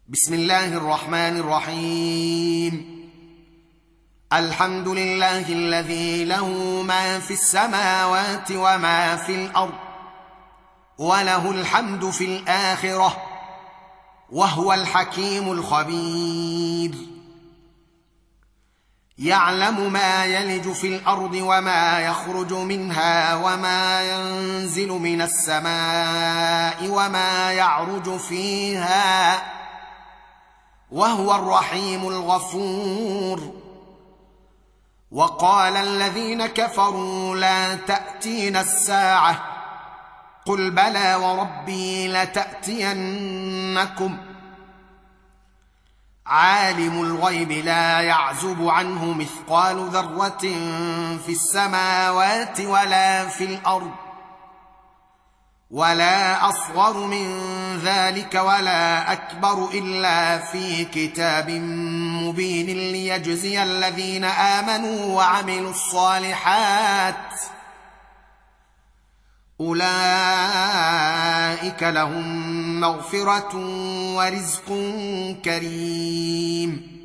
بسم الله الرحمن الرحيم. الحمد لله الذي له ما في السماوات وما في الأرض وله الحمد في الآخرة وهو الحكيم الخبير. يعلم ما يلج في الأرض وما يخرج منها وما ينزل من السماء وما يعرج فيها وهو الرحيم الغفور. وقال الذين كفروا لا تأتينا الساعة قل بلى وربي لتأتينكم عالم الغيب لا يعزب عنه مثقال ذرة في السماوات ولا في الأرض ولا أصغر من ذلك ولا أكبر إلا في كتاب مبين ليجزي الذين آمنوا وعملوا الصالحات أولئك لهم مغفرة ورزق كريم.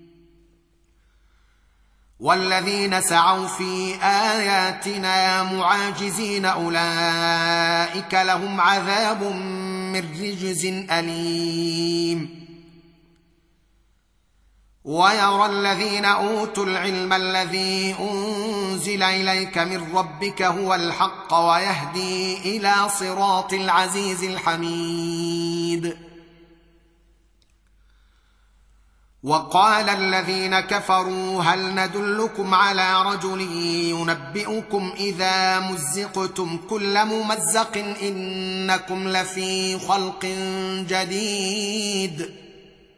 والذين سعوا في آياتنا معاجزين أولئك لهم عذاب من رجز أليم. ويرى الذين أوتوا العلم الذي أنزل إليك من ربك هو الحق ويهدي إلى صراط العزيز الحميد. وقال الذين كفروا هل ندلكم على رجل ينبئكم إذا مزقتم كل ممزق إنكم لفي خلق جديد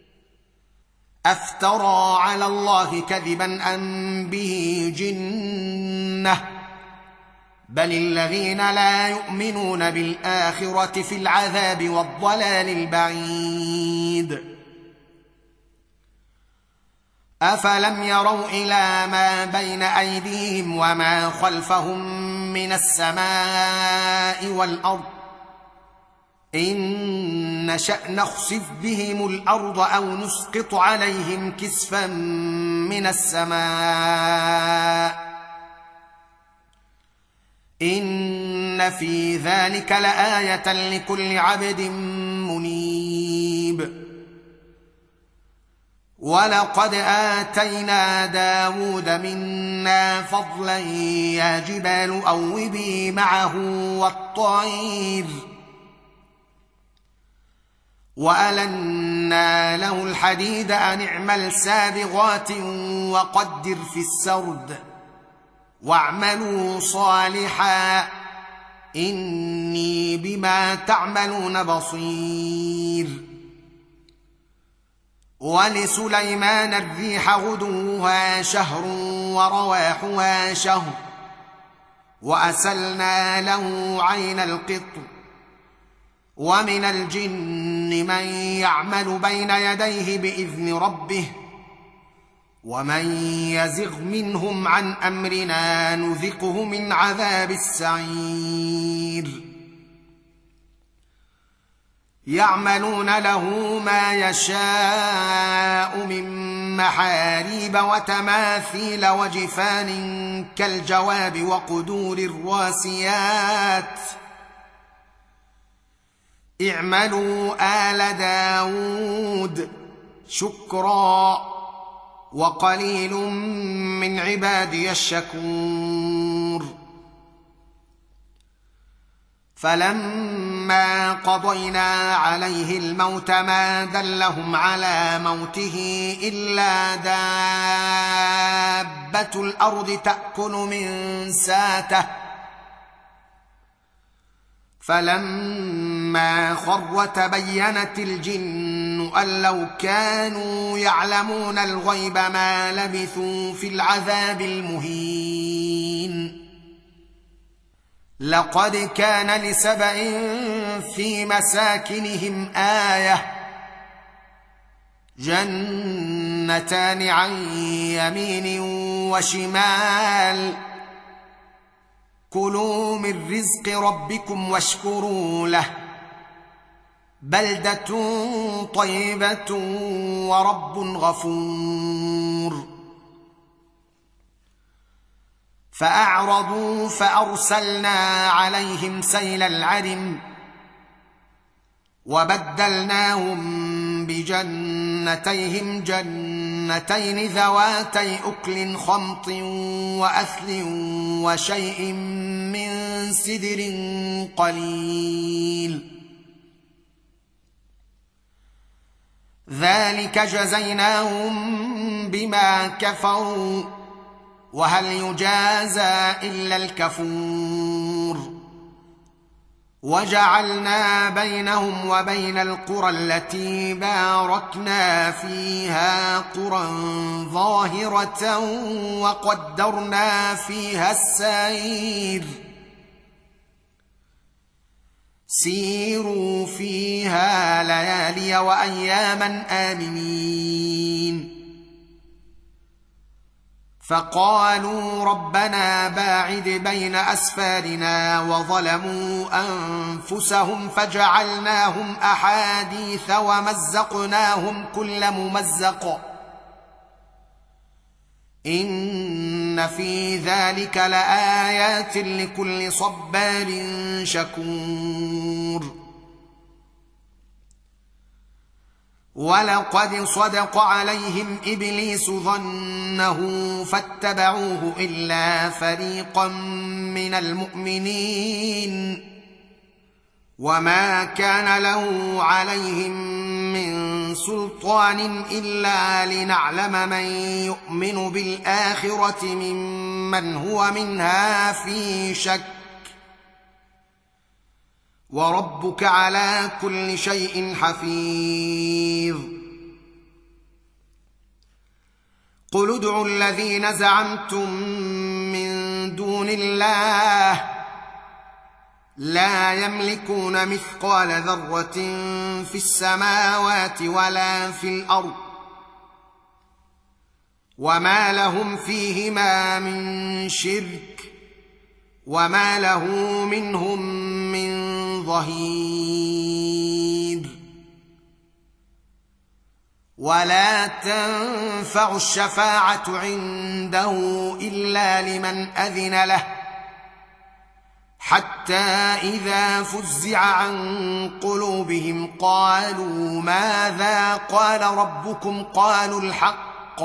أفترى على الله كذبا أم به جنة بل الذين لا يؤمنون بالآخرة في العذاب والضلال البعيد. أفلم يروا إلى ما بين أيديهم وما خلفهم من السماء والأرض إن نشأ نخسف بهم الأرض أو نسقط عليهم كسفا من السماء إن في ذلك لآية لكل عبد منيب. ولقد آتينا داود منا فضلا يا جبال أوبي معه والطير وألنا له الحديد أن اعمل سابغات وقدر في السرد واعملوا صالحا إني بما تعملون بصير. ولسليمان الريح غدوها شهر ورواحها شهر وأسلنا له عين القطر ومن الجن من يعمل بين يديه بإذن ربه ومن يزغ منهم عن أمرنا نذقه من عذاب السعير. يعملون له ما يشاء من محاريب وتماثيل وجفان كالجواب وقدور الراسيات اعملوا آل داود شكرا وقليل من عبادي الشكور. فلما قضينا عليه الموت ما دلهم على موته إلا دابة الأرض تأكل من ساته فلما خر تبينت الجن أن لو كانوا يعلمون الغيب ما لبثوا في العذاب المهين. لقد كان لسبأ في مساكنهم آية جنتان عن يمين وشمال كلوا من رزق ربكم واشكروا له بلدة طيبة ورب غفور. فأعرضوا فأرسلنا عليهم سيل العرم وبدلناهم بجنتيهم جنتين ذواتي أكل خمط وأثل وشيء من سدر قليل، ذلك جزيناهم بما كفروا وهل يجازى إلا الكفور. وجعلنا بينهم وبين القرى التي باركنا فيها قرى ظاهرة وقدرنا فيها السير، سيروا فيها ليالي وأياما آمنين. فقالوا ربنا باعد بين أسفارنا وظلموا أنفسهم فجعلناهم أحاديث ومزقناهم كل ممزق، إن في ذلك لآيات لكل صبار شكور. ولقد صدق عليهم إبليس ظنه فاتبعوه إلا فريقا من المؤمنين، وما كان له عليهم من سلطان إلا لنعلم من يؤمن بالآخرة ممن هو منها في شك، وربك على كل شيء حفيظ. قل ادعوا الذين زعمتم من دون الله لا يملكون مثقال ذرة في السماوات ولا في الأرض، وما لهم فيهما من شرك وما له منهم من ظهير. ولا تنفع الشفاعة عنده إلا لمن أذن له، حتى إذا فزع عن قلوبهم قالوا ماذا قال ربكم قالوا الحق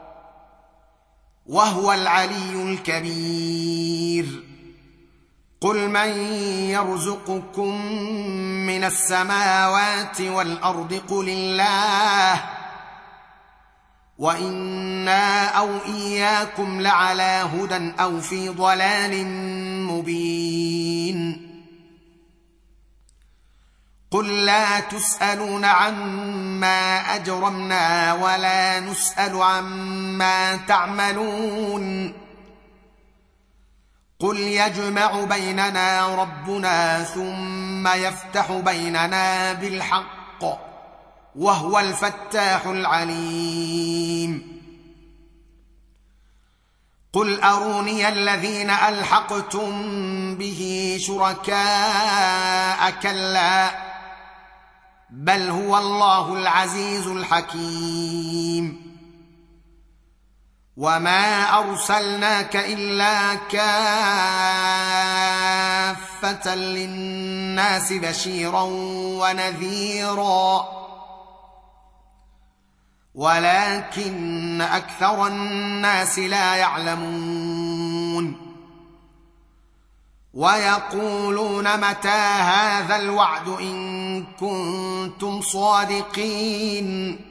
وهو العلي الكبير. قل من يرزقكم من السماوات والأرض قل الله وإنا أو إياكم لعلى هدى أو في ضلال مبين. قل لا تسألون عما أجرمنا ولا نسأل عما تعملون. قل يجمع بيننا ربنا ثم يفتح بيننا بالحق وهو الفتاح العليم. قل أروني الذين ألحقتم به شركاء كلا بل هو الله العزيز الحكيم. وما أرسلناك إلا كافة للناس بشيرا ونذيرا ولكن أكثر الناس لا يعلمون. ويقولون متى هذا الوعد إن كنتم صادقين.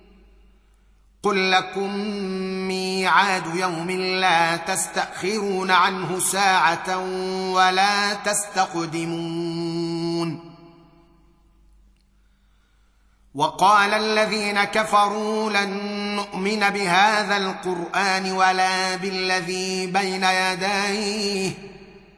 قل لكم ميعاد يوم لا تستأخرون عنه ساعة ولا تستقدمون. وقال الذين كفروا لن نؤمن بهذا القرآن ولا بالذي بين يديه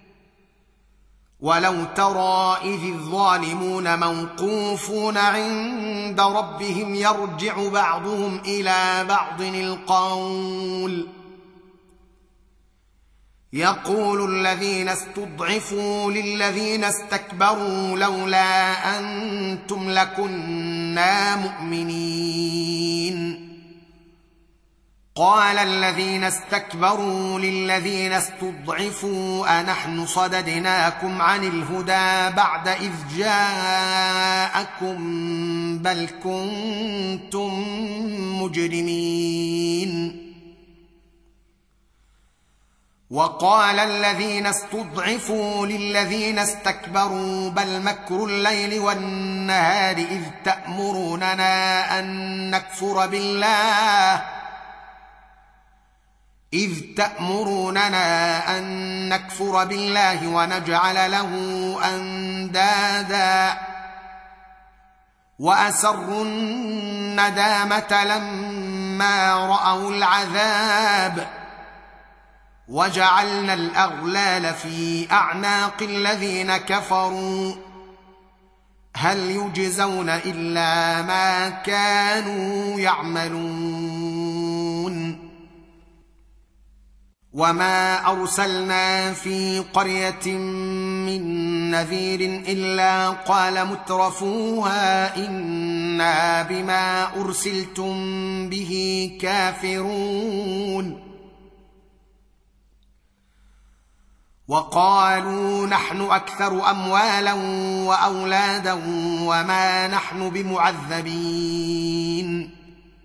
ولو ترى إذ الظالمون موقوفون عند ربهم يرجع بعضهم إلى بعض القول يقول الذين استضعفوا للذين استكبروا لولا أنتم لكنا مؤمنين قال الذين استكبروا للذين استضعفوا أنحن صددناكم عن الهدى بعد إذ جاءكم بل كنتم مجرمين وقال الذين استضعفوا للذين استكبروا بل مكر الليل والنهار إذ تأمروننا أن نكفر بالله ونجعل له أندادا وأسروا الندامة لما رأوا العذاب وجعلنا الأغلال في أعناق الذين كفروا هل يجزون إلا ما كانوا يعملون وما أرسلنا في قرية من نذير إلا قال مترفوها إنا بما أرسلتم به كافرون وقالوا نحن أكثر أموالا وأولادا وما نحن بمعذبين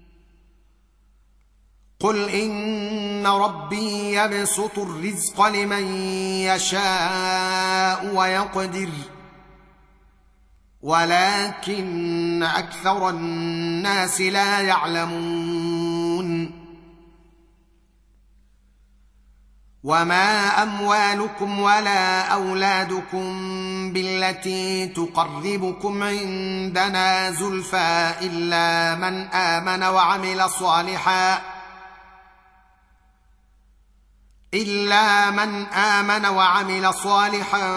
قل إن ربي يبسط الرزق لمن يشاء ويقدر ولكن أكثر الناس لا يعلمون وما أموالكم ولا أولادكم بالتي تقربكم عندنا زلفى إلا من آمن وعمل صالحا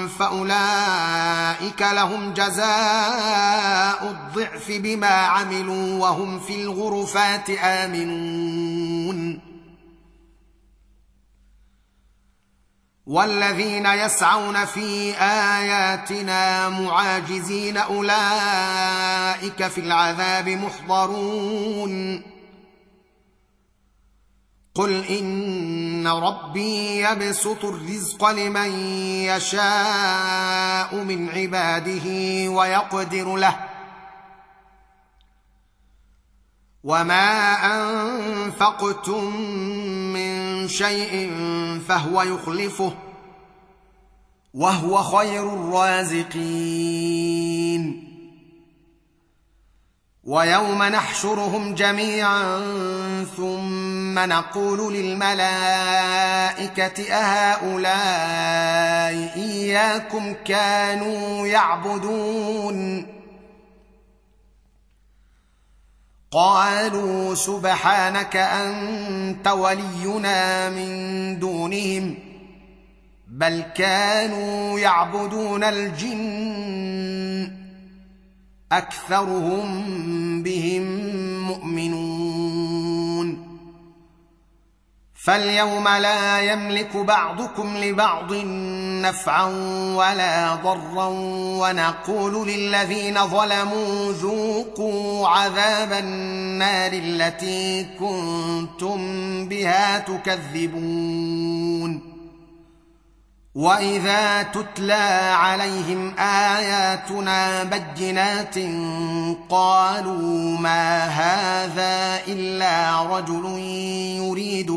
فأولئك لهم جزاء الضعف بما عملوا وهم في الغرفات آمنون والذين يسعون في آياتنا معاجزين أولئك في العذاب محضرون قل إن ربي يبسط الرزق لمن يشاء من عباده ويقدر له وما أنفقتم من شيء فهو يخلفه وهو خير الرازقين ويوم نحشرهم جميعا ثم نقول للملائكة أهؤلاء إياكم كانوا يعبدون قالوا سبحانك أنت ولينا من دونهم بل كانوا يعبدون الجن أكثرهم بهم مؤمنون فاليوم لا يملك بعضكم لبعض نفعا ولا ضرا ونقول للذين ظلموا ذوقوا عذاب النار التي كنتم بها تكذبون وإذا تتلى عليهم آياتنا بينات قالوا ما هذا إلا رجل يريد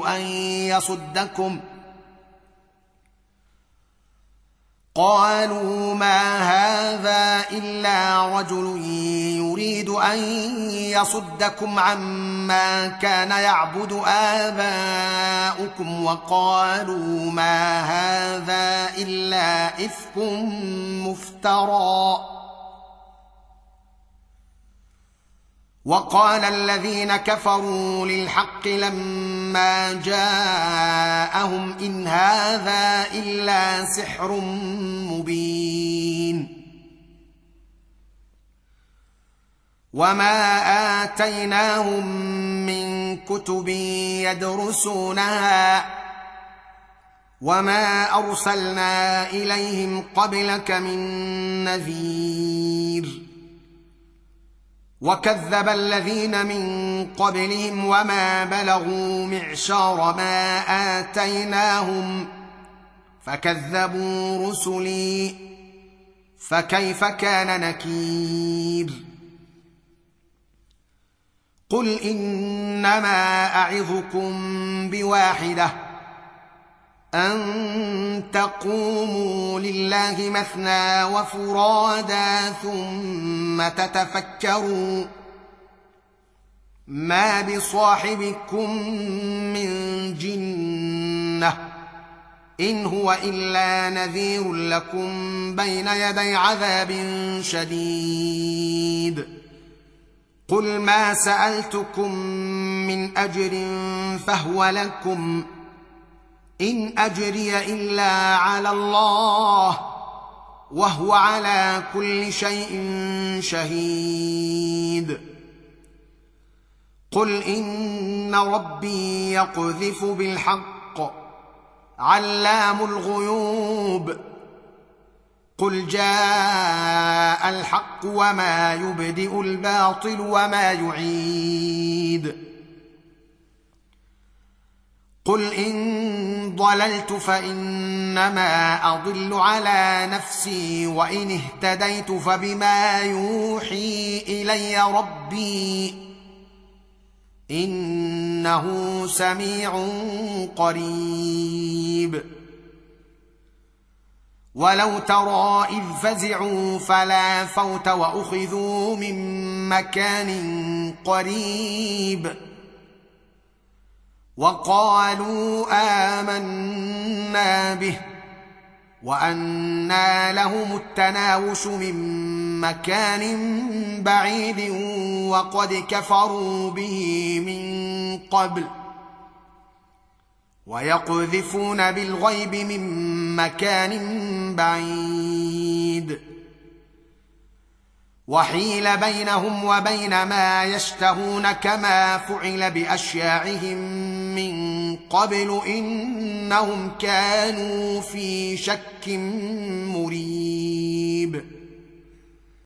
أن يصدكم عما كان يعبد آباؤكم وقالوا ما هذا إلا إفك مفترى وقال الذين كفروا للحق لما جاءهم إن هذا إلا سحر مبين وما آتيناهم من كتب يدرسونها وما ارسلنا اليهم قبلك من نذير وكذب الذين من قبلهم وما بلغوا معشار ما آتيناهم فكذبوا رسلي فكيف كان نكير قل إنما أعظكم بواحدة أن تقوموا لله مثنى وفرادا ثم تتفكروا ما بصاحبكم من جنة إن هو إلا نذير لكم بين يدي عذاب شديد قل ما سألتكم من أجر فهو لكم إن أجري إلا على الله وهو على كل شيء شهيد قل إن ربي يقذف بالحق علام الغيوب قل جاء الحق وما يبدئ الباطل وما يعيد قل إن ضللت فإنما أضل على نفسي وإن اهتديت فبما يوحي إلي ربي إنه سميع قريب ولو ترى إذ فزعوا فلا فوت وأخذوا من مكان قريب وقالوا آمنا به وأنى لهم التناوش من مكان بعيد وقد كفروا به من قبل ويقذفون بالغيب من مكان بعيد وحيل بينهم وبين ما يشتهون كما فعل بأشياعهم من قبل إنهم كانوا في شك مريب